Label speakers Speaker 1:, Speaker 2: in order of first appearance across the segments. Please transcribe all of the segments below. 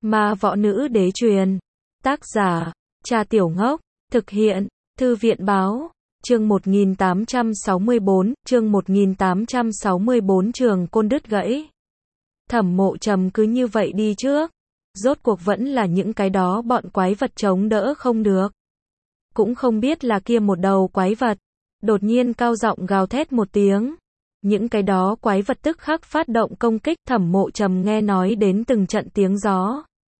Speaker 1: Ma võ nữ đế truyền. Tác giả, Cha Tiểu Ngốc. Thực hiện, Thư viện báo. Chương 1864, chương 1864 Trường Côn đứt gãy. Thẩm Mộ Trầm cứ như vậy đi trước. Rốt cuộc vẫn là những cái đó bọn quái vật chống đỡ không được. Cũng không biết là kia một đầu quái vật. Đột nhiên cao giọng gào thét một tiếng. Những cái đó quái vật tức khắc phát động công kích. Thẩm Mộ Trầm nghe nói đến từng trận tiếng gió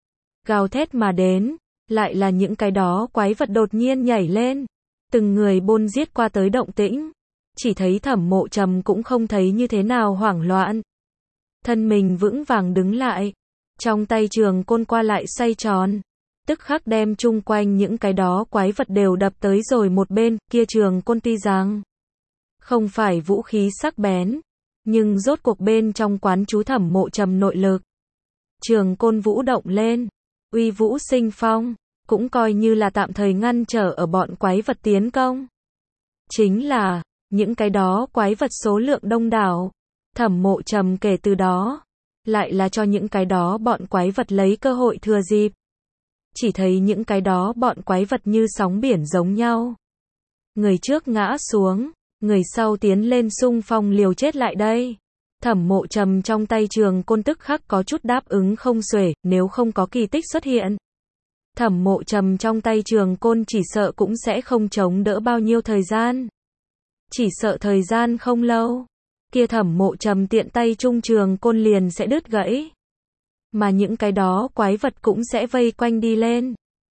Speaker 1: gào thét mà đến. Lại là những cái đó quái vật đột nhiên nhảy lên. Từng người bôn giết qua tới động tĩnh. Chỉ thấy Thẩm Mộ Trầm cũng không thấy như thế nào hoảng loạn. Thân mình vững vàng đứng lại. Trong tay trường côn qua lại xoay tròn. Tức khắc đem chung quanh những cái đó quái vật đều đập tới rồi một bên. Kia trường côn tuy rằng không phải vũ khí sắc bén, nhưng rốt cuộc bên trong quán chú Thẩm Mộ Trầm nội lực. Trường côn vũ động lên. Uy vũ sinh phong. Cũng coi như là tạm thời ngăn trở ở bọn quái vật tiến công. Chính là, những cái đó quái vật số lượng đông đảo. Thẩm Mộ Trầm kể từ đó, lại là cho những cái đó bọn quái vật lấy cơ hội thừa dịp. Chỉ thấy những cái đó bọn quái vật như sóng biển giống nhau. Người trước ngã xuống, người sau tiến lên xung phong liều chết lại đây. Thẩm Mộ Trầm trong tay trường côn tức khắc có chút đáp ứng không xuể, nếu không có kỳ tích xuất hiện. Thẩm Mộ Trầm trong tay trường côn chỉ sợ cũng sẽ không chống đỡ bao nhiêu thời gian. Chỉ sợ thời gian không lâu. Kia Thẩm Mộ Trầm tiện tay trung trường côn liền sẽ đứt gãy. Mà những cái đó quái vật cũng sẽ vây quanh đi lên.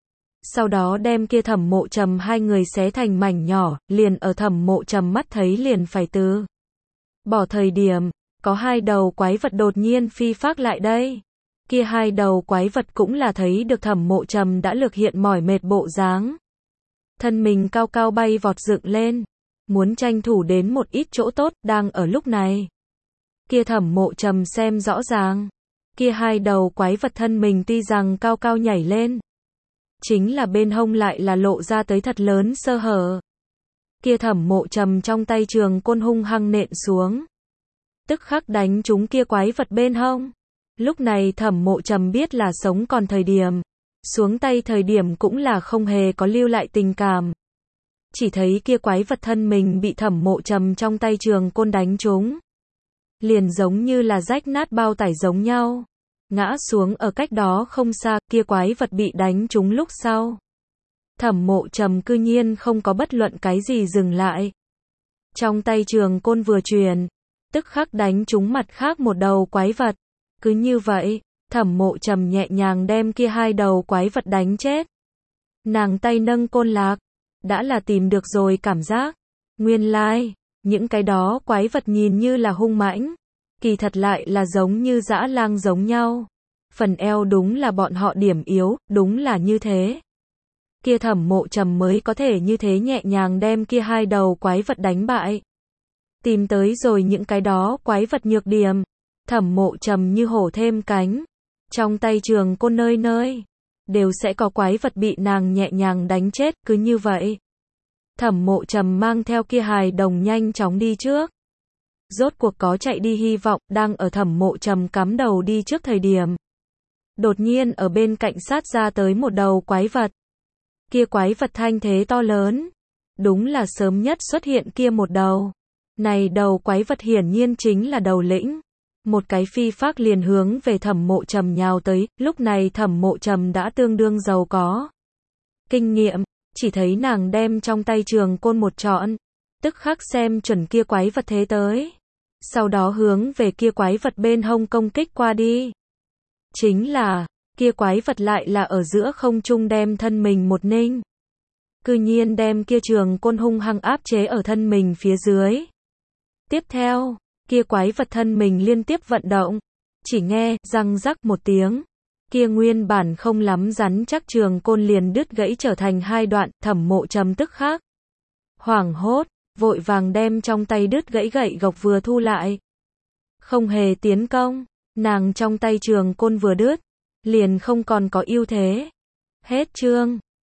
Speaker 1: Sau đó đem kia Thẩm Mộ Trầm hai người xé thành mảnh nhỏ, liền ở Thẩm Mộ Trầm mắt thấy liền phải từ bỏ thời điểm, có hai đầu quái vật đột nhiên phi phác lại đây. Kia hai đầu quái vật cũng là thấy được Thẩm Mộ Trầm đã lực hiện mỏi mệt bộ dáng. Thân mình cao cao bay vọt dựng lên. Muốn tranh thủ đến một ít chỗ tốt, đang ở lúc này. Kia Thẩm Mộ Trầm xem rõ ràng. Kia hai đầu quái vật thân mình tuy rằng cao cao nhảy lên. Chính là bên hông lại là lộ ra tới thật lớn sơ hở. Kia Thẩm Mộ Trầm trong tay trường côn hung hăng nện xuống. Tức khắc đánh trúng kia quái vật bên hông. Lúc này Thẩm Mộ Trầm biết là sống còn thời điểm. Xuống tay thời điểm cũng là không hề có lưu lại tình cảm. Chỉ thấy kia quái vật thân mình bị Thẩm Mộ Trầm trong tay trường côn đánh trúng. Liền giống như là rách nát bao tải giống nhau. Ngã xuống ở cách đó không xa, kia quái vật bị đánh trúng lúc sau. Thẩm Mộ Trầm cư nhiên không có bất luận cái gì dừng lại. Trong tay trường côn vừa truyền, tức khắc đánh trúng mặt khác một đầu quái vật. Cứ như vậy, Thẩm Mộ Trầm nhẹ nhàng đem kia hai đầu quái vật đánh chết. Nàng tay nâng côn lạc, đã là tìm được rồi cảm giác. Nguyên lai, những cái đó quái vật nhìn như là hung mãnh, kỳ thật lại là giống như dã lang giống nhau. Phần eo đúng là bọn họ điểm yếu, đúng là như thế. Kia Thẩm Mộ Trầm mới có thể như thế nhẹ nhàng đem kia hai đầu quái vật đánh bại. Tìm tới rồi những cái đó quái vật nhược điểm. Thẩm Mộ Trầm như hổ thêm cánh. Trong tay trường côn nơi nơi đều sẽ có quái vật bị nàng nhẹ nhàng đánh chết, cứ như vậy. Thẩm Mộ Trầm mang theo kia hài đồng nhanh chóng đi trước. Rốt cuộc có chạy đi hy vọng, đang ở Thẩm Mộ Trầm cắm đầu đi trước thời điểm. Đột nhiên ở bên cạnh sát ra tới một đầu quái vật. Kia quái vật thanh thế to lớn. Đúng là sớm nhất xuất hiện kia một đầu. Này đầu quái vật hiển nhiên chính là đầu lĩnh. Một cái phi phác liền hướng về Thẩm Mộ Trầm nhào tới, lúc này Thẩm Mộ Trầm đã tương đương giàu có kinh nghiệm, chỉ thấy nàng đem trong tay trường côn một trọn, tức khắc xem chuẩn kia quái vật thế tới. Sau đó hướng về kia quái vật bên hông công kích qua đi. Chính là, kia quái vật lại là ở giữa không trung đem thân mình một ninh. Cư nhiên đem kia trường côn hung hăng áp chế ở thân mình phía dưới. Tiếp theo, kia quái vật thân mình liên tiếp vận động. Chỉ nghe, răng rắc một tiếng. Kia nguyên bản không lắm rắn chắc trường côn liền đứt gãy trở thành hai đoạn. Thẩm Mộ Trầm tức khắc hoảng hốt, vội vàng đem trong tay đứt gãy gậy gộc vừa thu lại. Không hề tiến công, nàng trong tay trường côn vừa đứt, liền không còn có ưu thế. Hết chương.